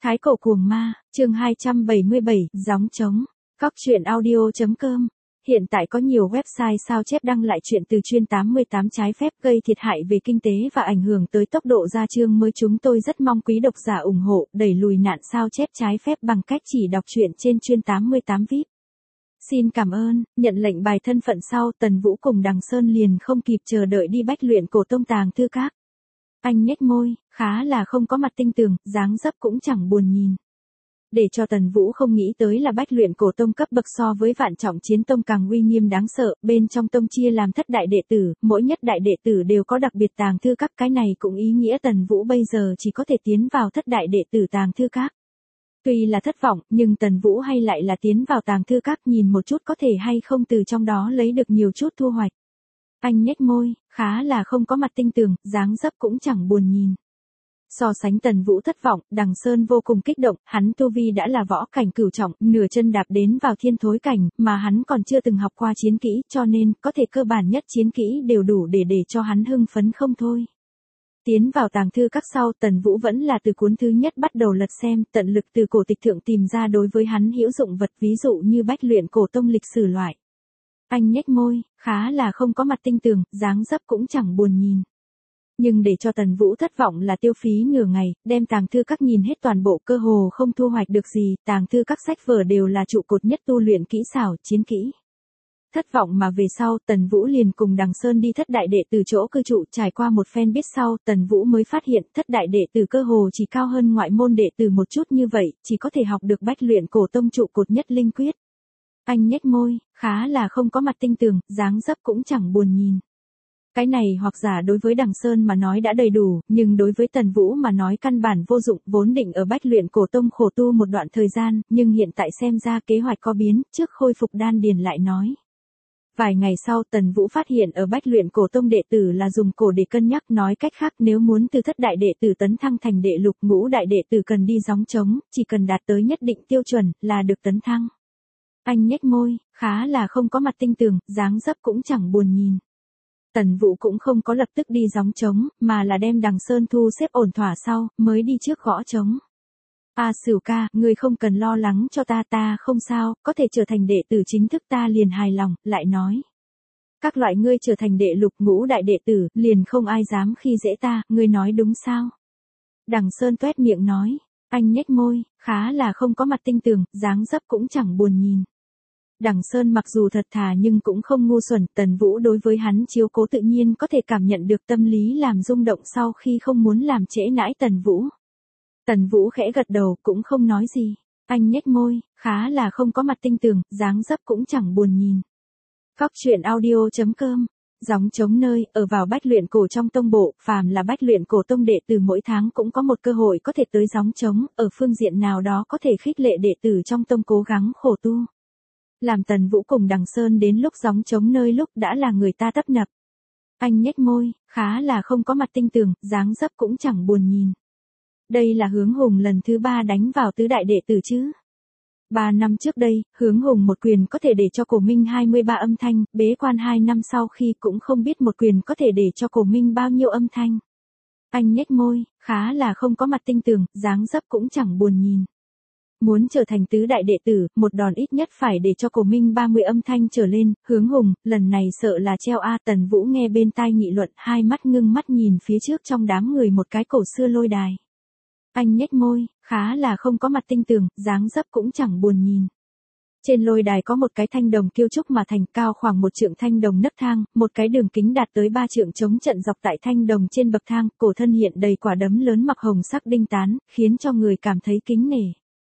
Thái cổ cuồng ma, chương 277, gióng trống. Cóc truyện audio.com. Hiện tại có nhiều website sao chép đăng lại chuyện từ chuyên 88 trái phép gây thiệt hại về kinh tế và ảnh hưởng tới tốc độ ra chương mới. Chúng tôi rất mong quý độc giả ủng hộ, đẩy lùi nạn sao chép trái phép bằng cách chỉ đọc truyện trên chuyên 88 VIP. Xin cảm ơn. Nhận lệnh bài thân phận sau, Tần Vũ cùng Đằng Sơn liền không kịp chờ đợi đi bách luyện cổ tông tàng thư các. Anh nhếch môi, khá là không có mặt tinh tường, dáng dấp cũng chẳng buồn nhìn. Để cho Tần Vũ không nghĩ tới là bách luyện cổ tông cấp bậc so với Vạn Trọng Chiến Tông càng uy nghiêm đáng sợ, bên trong tông chia làm thất đại đệ tử, mỗi nhất đại đệ tử đều có đặc biệt tàng thư các, cái này cũng ý nghĩa Tần Vũ bây giờ chỉ có thể tiến vào thất đại đệ tử tàng thư các. Tuy là thất vọng, nhưng Tần Vũ hay lại là tiến vào tàng thư các nhìn một chút có thể hay không từ trong đó lấy được nhiều chút thu hoạch. Anh nhếch môi, khá là không có mặt tinh tường, dáng dấp cũng chẳng buồn nhìn. So sánh Tần Vũ thất vọng, Đằng Sơn vô cùng kích động, hắn tu vi đã là võ cảnh cửu trọng, nửa chân đạp đến vào thiên thối cảnh, mà hắn còn chưa từng học qua chiến kỹ, cho nên, có thể cơ bản nhất chiến kỹ đều đủ để cho hắn hưng phấn không thôi. Tiến vào tàng thư các sau, Tần Vũ vẫn là từ cuốn thứ nhất bắt đầu lật xem, tận lực từ cổ tịch thượng tìm ra đối với hắn hữu dụng vật, ví dụ như bách luyện cổ tông lịch sử loại. Anh nhếch môi, khá là không có mặt tinh tường, dáng dấp cũng chẳng buồn nhìn. Nhưng để cho Tần Vũ thất vọng là tiêu phí nửa ngày, đem tàng thư các nhìn hết toàn bộ, cơ hồ không thu hoạch được gì, tàng thư các sách vở đều là trụ cột nhất tu luyện kỹ xảo, chiến kỹ. Thất vọng mà về sau, Tần Vũ liền cùng Đằng Sơn đi thất đại đệ tử chỗ cư trụ, trải qua một phen biết sau, Tần Vũ mới phát hiện thất đại đệ tử cơ hồ chỉ cao hơn ngoại môn đệ tử một chút, như vậy, chỉ có thể học được bách luyện cổ tông trụ cột nhất linh quyết. Anh nhếch môi, khá là không có mặt tinh tường, dáng dấp cũng chẳng buồn nhìn. Cái này hoặc giả đối với Đằng Sơn mà nói đã đầy đủ, nhưng đối với Tần Vũ mà nói căn bản vô dụng, vốn định ở bách luyện cổ tông khổ tu một đoạn thời gian, nhưng hiện tại xem ra kế hoạch có biến, trước khôi phục đan điền lại nói. Vài ngày sau Tần Vũ phát hiện ở bách luyện cổ tông đệ tử là dùng cổ để cân nhắc, nói cách khác nếu muốn từ thất đại đệ tử tấn thăng thành đệ lục ngũ đại đệ tử cần đi gióng trống, chỉ cần đạt tới nhất định tiêu chuẩn là được tấn thăng. Anh nhếch môi, khá là không có mặt tinh tường, dáng dấp cũng chẳng buồn nhìn. Tần Vũ cũng không có lập tức đi gióng trống, mà là đem Đằng Sơn thu xếp ổn thỏa sau, mới đi trước gõ trống. Sửu ca, ngươi không cần lo lắng cho ta không sao, có thể trở thành đệ tử chính thức ta liền hài lòng, lại nói. Các loại ngươi trở thành đệ lục ngũ đại đệ tử, liền không ai dám khi dễ ta, ngươi nói đúng sao? Đằng Sơn tuét miệng nói, anh nhếch môi, khá là không có mặt tinh tường, dáng dấp cũng chẳng buồn nhìn. Đằng Sơn mặc dù thật thà nhưng cũng không ngu xuẩn, Tần Vũ đối với hắn chiếu cố tự nhiên có thể cảm nhận được tâm lý làm rung động sau khi không muốn làm trễ nãi Tần Vũ. Tần Vũ khẽ gật đầu cũng không nói gì, anh nhếch môi, khá là không có mặt tinh tường, dáng dấp cũng chẳng buồn nhìn. Cóc truyện audio.com. Gióng trống nơi, ở vào bách luyện cổ trong tông bộ, phàm là bách luyện cổ tông đệ tử mỗi tháng cũng có một cơ hội có thể tới gióng trống, ở phương diện nào đó có thể khích lệ đệ tử trong tông cố gắng khổ tu. Làm Tần Vũ cùng Đằng Sơn đến lúc gióng trống nơi lúc đã là người ta tấp nập. Anh nhếch môi, khá là không có mặt tinh tường, dáng dấp cũng chẳng buồn nhìn. Đây là Hướng Hùng lần thứ 3 đánh vào tứ đại đệ tử chứ. 3 năm trước đây, Hướng Hùng một quyền có thể để cho Cổ Minh 23 âm thanh, bế quan 2 năm sau khi cũng không biết một quyền có thể để cho Cổ Minh bao nhiêu âm thanh. Anh nhếch môi, khá là không có mặt tinh tường, dáng dấp cũng chẳng buồn nhìn. Muốn trở thành tứ đại đệ tử, một đòn ít nhất phải để cho Cổ Minh 30 âm thanh trở lên, Hướng Hùng, lần này sợ là treo Tần Vũ nghe bên tai nghị luận, hai mắt ngưng mắt nhìn phía trước trong đám người một cái cổ xưa lôi đài. Anh nhếch môi, khá là không có mặt tinh tường, dáng dấp cũng chẳng buồn nhìn. Trên lôi đài có một cái thanh đồng kiêu trúc mà thành, cao khoảng 1 trượng thanh đồng nấc thang, một cái đường kính đạt tới 3 trượng chống trận dọc tại thanh đồng trên bậc thang, cổ thân hiện đầy quả đấm lớn mặc hồng sắc đinh tán, khiến cho người cảm thấy kính nể.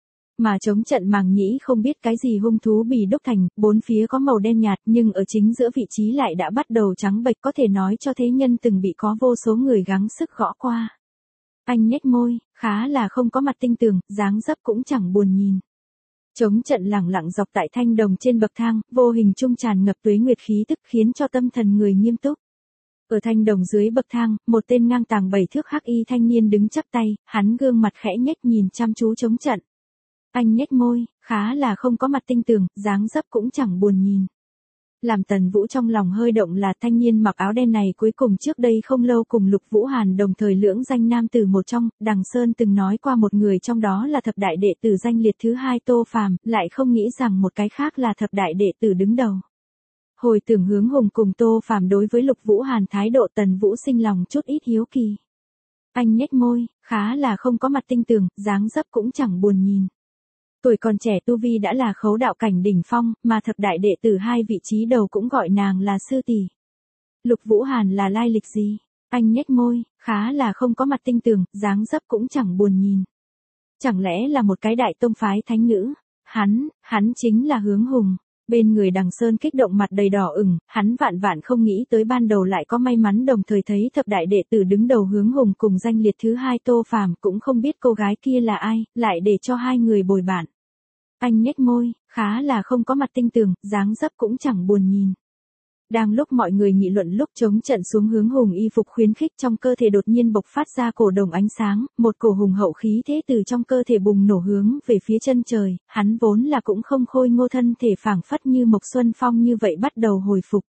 Mà chống trận màng nhĩ không biết cái gì hung thú bì đúc thành, bốn phía có màu đen nhạt nhưng ở chính giữa vị trí lại đã bắt đầu trắng bệch, có thể nói cho thế nhân từng bị có vô số người gắng sức gõ qua. Anh nhếch môi, khá là không có mặt tinh tường, dáng dấp cũng chẳng buồn nhìn. Chống trận lẳng lặng dọc tại thanh đồng trên bậc thang, vô hình trung tràn ngập tuế nguyệt khí tức khiến cho tâm thần người nghiêm túc. Ở thanh đồng dưới bậc thang, một tên ngang tàng 7 thước hắc y thanh niên đứng chắp tay, hắn gương mặt khẽ nhếch nhìn chăm chú chống trận. Anh nhếch môi, khá là không có mặt tinh tường, dáng dấp cũng chẳng buồn nhìn. Làm Tần Vũ trong lòng hơi động là thanh niên mặc áo đen này cuối cùng trước đây không lâu cùng Lục Vũ Hàn đồng thời lưỡng danh nam tử một trong, Đằng Sơn từng nói qua một người trong đó là thập đại đệ tử danh liệt thứ hai Tô Phàm, lại không nghĩ rằng một cái khác là thập đại đệ tử đứng đầu. Hồi tưởng Hướng Hùng cùng Tô Phàm đối với Lục Vũ Hàn thái độ, Tần Vũ sinh lòng chút ít hiếu kỳ. Anh nhếch môi, khá là không có mặt tinh tường, dáng dấp cũng chẳng buồn nhìn. Tuổi còn trẻ tu vi đã là khấu đạo cảnh đỉnh phong, mà thập đại đệ tử hai vị trí đầu cũng gọi nàng là sư tỷ. Lục Vũ Hàn là lai lịch gì? Anh nhếch môi, khá là không có mặt tinh tường, dáng dấp cũng chẳng buồn nhìn. Chẳng lẽ là một cái đại tông phái thánh nữ? Hắn chính là Hướng Hùng. Bên người Đằng Sơn kích động mặt đầy đỏ ửng, hắn vạn vạn không nghĩ tới ban đầu lại có may mắn đồng thời thấy thập đại đệ tử đứng đầu Hướng Hùng cùng danh liệt thứ hai Tô Phàm, cũng không biết cô gái kia là ai, lại để cho hai người bồi bạn. Anh nhếch môi, khá là không có mặt tinh tường, dáng dấp cũng chẳng buồn nhìn. Đang lúc mọi người nghị luận lúc chống trận xuống, Hướng Hùng y phục khuyến khích trong cơ thể đột nhiên bộc phát ra cổ đồng ánh sáng, một cổ hùng hậu khí thế từ trong cơ thể bùng nổ hướng về phía chân trời, hắn vốn là cũng không khôi ngô thân thể phảng phất như Mộc Xuân Phong như vậy bắt đầu hồi phục.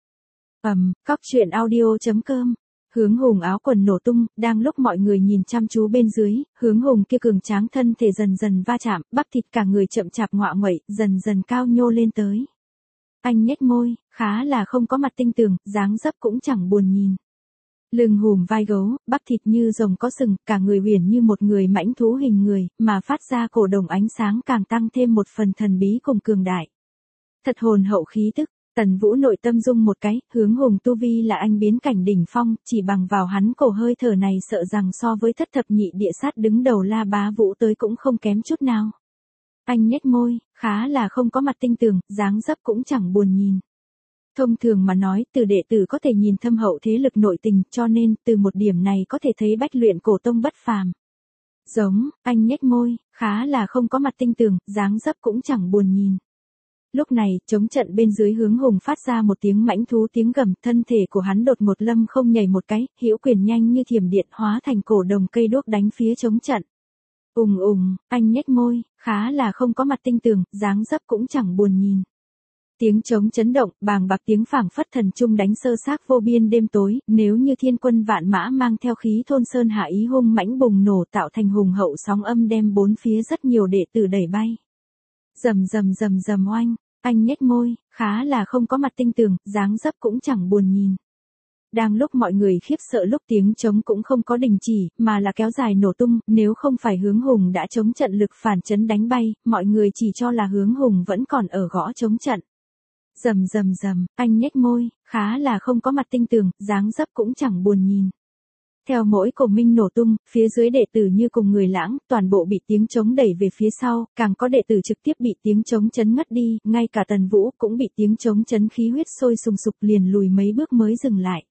Cóc truyện audio.com. Hướng Hùng áo quần nổ tung, đang lúc mọi người nhìn chăm chú bên dưới, Hướng Hùng kia cường tráng thân thể dần dần va chạm, bắp thịt cả người chậm chạp ngọa nguậy, dần dần cao nhô lên tới. Anh nhếch môi, khá là không có mặt tinh tường, dáng dấp cũng chẳng buồn nhìn. Lưng hùm vai gấu, bắp thịt như rồng có sừng, cả người huyền như một người mãnh thú hình người, mà phát ra cổ đồng ánh sáng càng tăng thêm một phần thần bí cùng cường đại. Thật hồn hậu khí tức. Tần Vũ nội tâm rung một cái, Hướng Hùng tu vi là anh biến cảnh đỉnh phong, chỉ bằng vào hắn cổ hơi thở này sợ rằng so với thất thập nhị địa sát đứng đầu La Bá Vũ tới cũng không kém chút nào. Anh nhếch môi, khá là không có mặt tinh tường, dáng dấp cũng chẳng buồn nhìn. Thông thường mà nói, từ đệ tử có thể nhìn thâm hậu thế lực nội tình, cho nên từ một điểm này có thể thấy Bách Luyện Cổ Tông bất phàm. Giống, anh nhếch môi, khá là không có mặt tinh tường, dáng dấp cũng chẳng buồn nhìn. Lúc này, chống trận bên dưới Hướng Hùng phát ra một tiếng mãnh thú tiếng gầm, thân thể của hắn đột một lâm không nhảy một cái, hữu quyền nhanh như thiểm điện hóa thành cổ đồng cây đuốc đánh phía chống trận. Anh nhếch môi, khá là không có mặt tinh tường, dáng dấp cũng chẳng buồn nhìn. Tiếng trống chấn động, bàng bạc tiếng phảng phất thần trung đánh sơ xác vô biên đêm tối, nếu như thiên quân vạn mã mang theo khí thôn sơn hạ ý hung mãnh bùng nổ tạo thành hùng hậu sóng âm đem bốn phía rất nhiều đệ tử đẩy bay. Rầm oanh, anh nhếch môi, khá là không có mặt tinh tường, dáng dấp cũng chẳng buồn nhìn. Đang lúc mọi người khiếp sợ lúc tiếng trống cũng không có đình chỉ, mà là kéo dài nổ tung, nếu không phải Hướng Hùng đã chống trận lực phản chấn đánh bay, mọi người chỉ cho là Hướng Hùng vẫn còn ở gõ chống trận. Rầm, anh nhếch môi, khá là không có mặt tinh tường, dáng dấp cũng chẳng buồn nhìn. Theo mỗi cổ minh nổ tung, phía dưới đệ tử như cùng người lãng, toàn bộ bị tiếng trống đẩy về phía sau, càng có đệ tử trực tiếp bị tiếng trống chấn ngất đi, ngay cả Tần Vũ cũng bị tiếng trống chấn khí huyết sôi sùng sục liền lùi mấy bước mới dừng lại.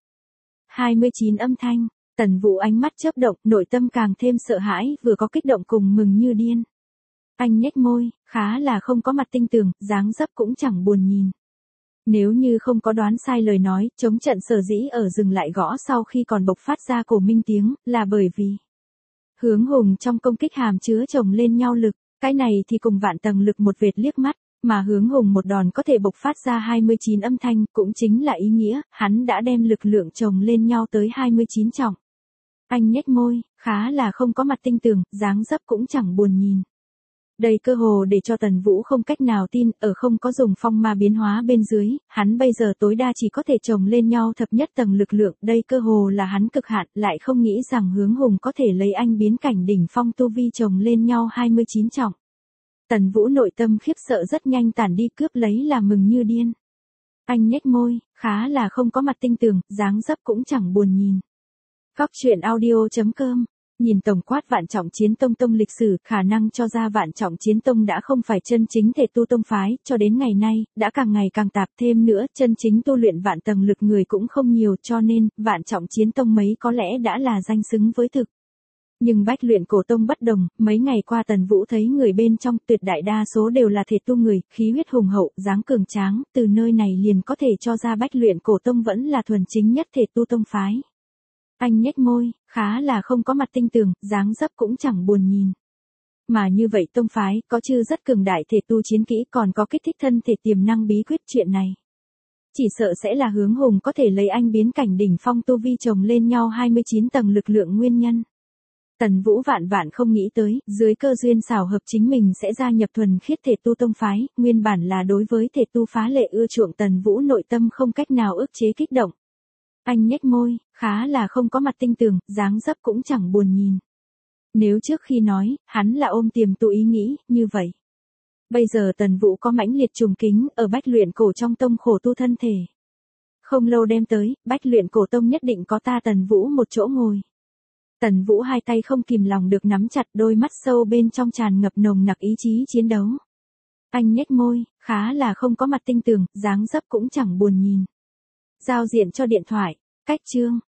29 âm thanh, Tần Vũ ánh mắt chớp động, nội tâm càng thêm sợ hãi, vừa có kích động cùng mừng như điên. Anh nhếch môi, khá là không có mặt tinh tường, dáng dấp cũng chẳng buồn nhìn. Nếu như không có đoán sai lời nói, chống trận sở dĩ ở dừng lại gõ sau khi còn bộc phát ra cổ minh tiếng, là bởi vì Hướng Hùng trong công kích hàm chứa chồng lên nhau lực, cái này thì cùng vạn tầng lực một vệt liếc mắt, mà Hướng Hùng một đòn có thể bộc phát ra 29 âm thanh, cũng chính là ý nghĩa, hắn đã đem lực lượng chồng lên nhau tới 29 trọng. Anh nhếch môi, khá là không có mặt tinh tường, dáng dấp cũng chẳng buồn nhìn. Đây cơ hồ để cho Tần Vũ không cách nào tin, ở không có dùng phong ma biến hóa bên dưới, hắn bây giờ tối đa chỉ có thể chồng lên nhau thập nhất tầng lực lượng, đây cơ hồ là hắn cực hạn, lại không nghĩ rằng Hướng Hùng có thể lấy anh biến cảnh đỉnh phong tu vi chồng lên nhau 29 trọng. Tần Vũ nội tâm khiếp sợ rất nhanh tản đi, cướp lấy là mừng như điên. Anh nhếch môi, khá là không có mặt tinh tường, dáng dấp cũng chẳng buồn nhìn. Cóc truyện audio.com. Nhìn tổng quát Vạn Trọng Chiến Tông lịch sử, khả năng cho ra Vạn Trọng Chiến Tông đã không phải chân chính thể tu tông phái, cho đến ngày nay, đã càng ngày càng tạp, thêm nữa, chân chính tu luyện vạn tầng lực người cũng không nhiều, cho nên, Vạn Trọng Chiến Tông mấy có lẽ đã là danh xứng với thực. Nhưng Bách Luyện Cổ Tông bất đồng, mấy ngày qua Tần Vũ thấy người bên trong tuyệt đại đa số đều là thể tu người, khí huyết hùng hậu, dáng cường tráng, từ nơi này liền có thể cho ra Bách Luyện Cổ Tông vẫn là thuần chính nhất thể tu tông phái. Anh nhếch môi, khá là không có mặt tinh tường, dáng dấp cũng chẳng buồn nhìn. Mà như vậy tông phái, có chư rất cường đại thể tu chiến kỹ, còn có kích thích thân thể tiềm năng bí quyết chuyện này. Chỉ sợ sẽ là hướng hùng có thể lấy anh biến cảnh đỉnh phong tu vi chồng lên nhau 29 tầng lực lượng nguyên nhân. Tần Vũ vạn vạn không nghĩ tới, dưới cơ duyên xảo hợp chính mình sẽ gia nhập thuần khiết thể tu tông phái, nguyên bản là đối với thể tu phá lệ ưa chuộng Tần Vũ nội tâm không cách nào ức chế kích động. Anh nhếch môi, khá là không có mặt tinh tường, dáng dấp cũng chẳng buồn nhìn. Nếu trước khi nói, hắn là ôm tiềm tu ý nghĩ, như vậy. Bây giờ Tần Vũ có mãnh liệt trùng kính, ở Bách Luyện Cổ trong tông khổ tu thân thể. Không lâu đem tới, Bách Luyện Cổ tông nhất định có ta Tần Vũ một chỗ ngồi. Tần Vũ hai tay không kìm lòng được nắm chặt, đôi mắt sâu bên trong tràn ngập nồng nặc ý chí chiến đấu. Anh nhếch môi, khá là không có mặt tinh tường, dáng dấp cũng chẳng buồn nhìn. Giao diện cho điện thoại, cách chương.